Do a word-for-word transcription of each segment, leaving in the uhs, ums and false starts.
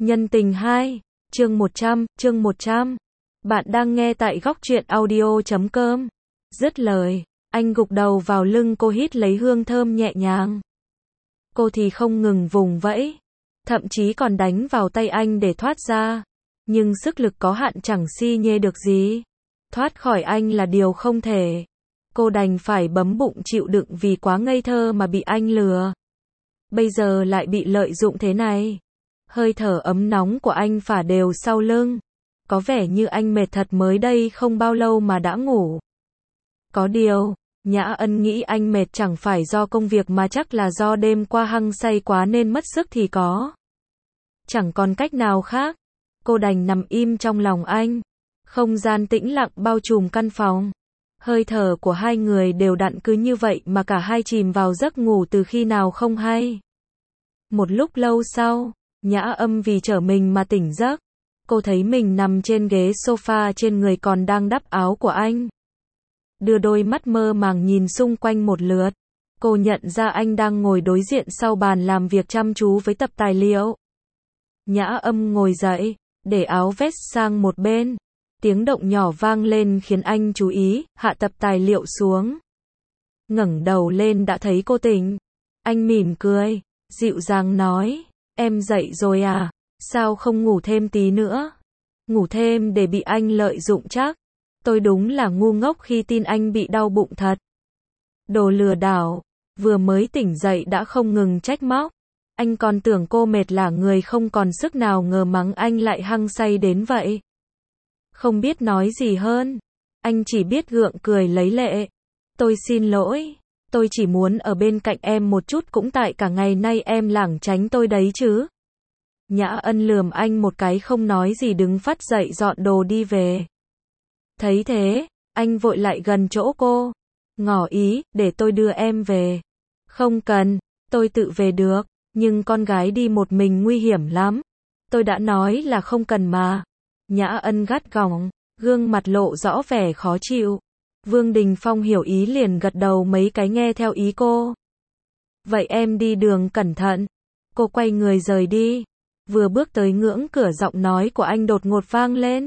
Nhân tình hai, chương một trăm, chương một trăm. Bạn đang nghe tại góc truyện audio chấm com. Dứt lời, anh gục đầu vào lưng cô hít lấy hương thơm nhẹ nhàng. Cô thì không ngừng vùng vẫy, thậm chí còn đánh vào tay anh để thoát ra. Nhưng sức lực có hạn chẳng xi nhê được gì. Thoát khỏi anh là điều không thể. Cô đành phải bấm bụng chịu đựng vì quá ngây thơ mà bị anh lừa. Bây giờ lại bị lợi dụng thế này. Hơi thở ấm nóng của anh phả đều sau lưng. Có vẻ như anh mệt thật mới đây không bao lâu mà đã ngủ. Có điều, Nhã Ân nghĩ anh mệt chẳng phải do công việc mà chắc là do đêm qua hăng say quá nên mất sức thì có. Chẳng còn cách nào khác. Cô đành nằm im trong lòng anh. Không gian tĩnh lặng bao trùm căn phòng. Hơi thở của hai người đều đặn cứ như vậy mà cả hai chìm vào giấc ngủ từ khi nào không hay. Một lúc lâu sau, Nhã Âm vì trở mình mà tỉnh giấc. Cô thấy mình nằm trên ghế sofa, trên người còn đang đắp áo của anh. Đưa đôi mắt mơ màng nhìn xung quanh một lượt. Cô nhận ra anh đang ngồi đối diện sau bàn làm việc chăm chú với tập tài liệu. Nhã Âm ngồi dậy, để áo vest sang một bên. Tiếng động nhỏ vang lên khiến anh chú ý, hạ tập tài liệu xuống. Ngẩng đầu lên đã thấy cô tỉnh. Anh mỉm cười, dịu dàng nói, em dậy rồi à, sao không ngủ thêm tí nữa? Ngủ thêm để bị anh lợi dụng chắc. Tôi đúng là ngu ngốc khi tin anh bị đau bụng thật. Đồ lừa đảo, vừa mới tỉnh dậy đã không ngừng trách móc. Anh còn tưởng cô mệt lả người không còn sức nào ngờ mắng anh lại hăng say đến vậy. Không biết nói gì hơn. Anh chỉ biết gượng cười lấy lệ. Tôi xin lỗi. Tôi chỉ muốn ở bên cạnh em một chút cũng tại cả ngày nay em lảng tránh tôi đấy chứ. Nhã Ân lườm anh một cái không nói gì đứng phắt dậy dọn đồ đi về. Thấy thế, anh vội lại gần chỗ cô. Ngỏ ý, để tôi đưa em về. Không cần, tôi tự về được. Nhưng con gái đi một mình nguy hiểm lắm. Tôi đã nói là không cần mà. Nhã Ân gắt gỏng, gương mặt lộ rõ vẻ khó chịu. Vương Đình Phong hiểu ý liền gật đầu mấy cái nghe theo ý cô. Vậy em đi đường cẩn thận. Cô quay người rời đi. Vừa bước tới ngưỡng cửa giọng nói của anh đột ngột vang lên.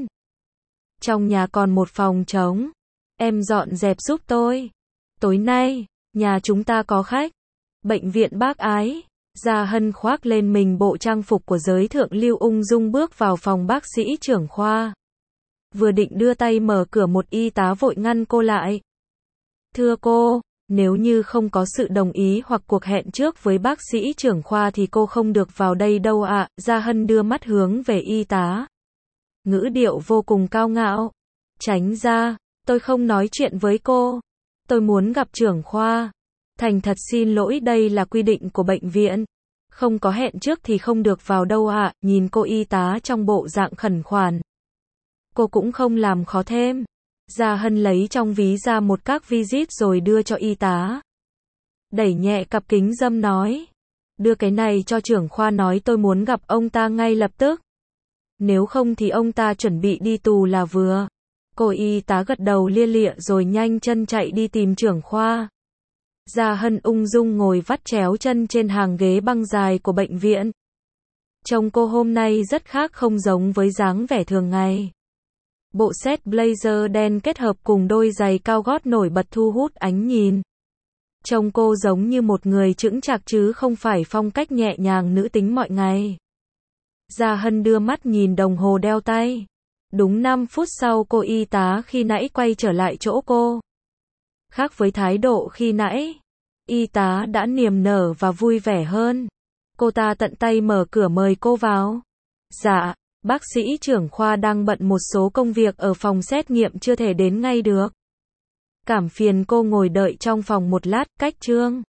Trong nhà còn một phòng trống. Em dọn dẹp giúp tôi. Tối nay, nhà chúng ta có khách. Bệnh viện Bác Ái. Gia Hân khoác lên mình bộ trang phục của giới thượng lưu ung dung bước vào phòng bác sĩ trưởng khoa. Vừa định đưa tay mở cửa một y tá vội ngăn cô lại. Thưa cô, nếu như không có sự đồng ý hoặc cuộc hẹn trước với bác sĩ trưởng khoa thì cô không được vào đây đâu ạ. À. Gia Hân đưa mắt hướng về y tá. Ngữ điệu vô cùng cao ngạo. Tránh ra, tôi không nói chuyện với cô. Tôi muốn gặp trưởng khoa. Thành thật xin lỗi, đây là quy định của bệnh viện. Không có hẹn trước thì không được vào đâu ạ. À. Nhìn cô y tá trong bộ dạng khẩn khoản. Cô cũng không làm khó thêm. Gia Hân lấy trong ví ra một các visit rồi đưa cho y tá. Đẩy nhẹ cặp kính râm nói. Đưa cái này cho trưởng khoa, nói tôi muốn gặp ông ta ngay lập tức. Nếu không thì ông ta chuẩn bị đi tù là vừa. Cô y tá gật đầu lia lịa rồi nhanh chân chạy đi tìm trưởng khoa. Gia Hân ung dung ngồi vắt chéo chân trên hàng ghế băng dài của bệnh viện. Trông cô hôm nay rất khác, không giống với dáng vẻ thường ngày. Bộ set blazer đen kết hợp cùng đôi giày cao gót nổi bật thu hút ánh nhìn. Trông cô giống như một người chững chạc chứ không phải phong cách nhẹ nhàng nữ tính mọi ngày. Gia Hân đưa mắt nhìn đồng hồ đeo tay. Đúng năm phút sau cô y tá khi nãy quay trở lại chỗ cô. Khác với thái độ khi nãy, y tá đã niềm nở và vui vẻ hơn. Cô ta tận tay mở cửa mời cô vào. Dạ, bác sĩ trưởng khoa đang bận một số công việc ở phòng xét nghiệm chưa thể đến ngay được. Cảm phiền cô ngồi đợi trong phòng một lát, cách trương.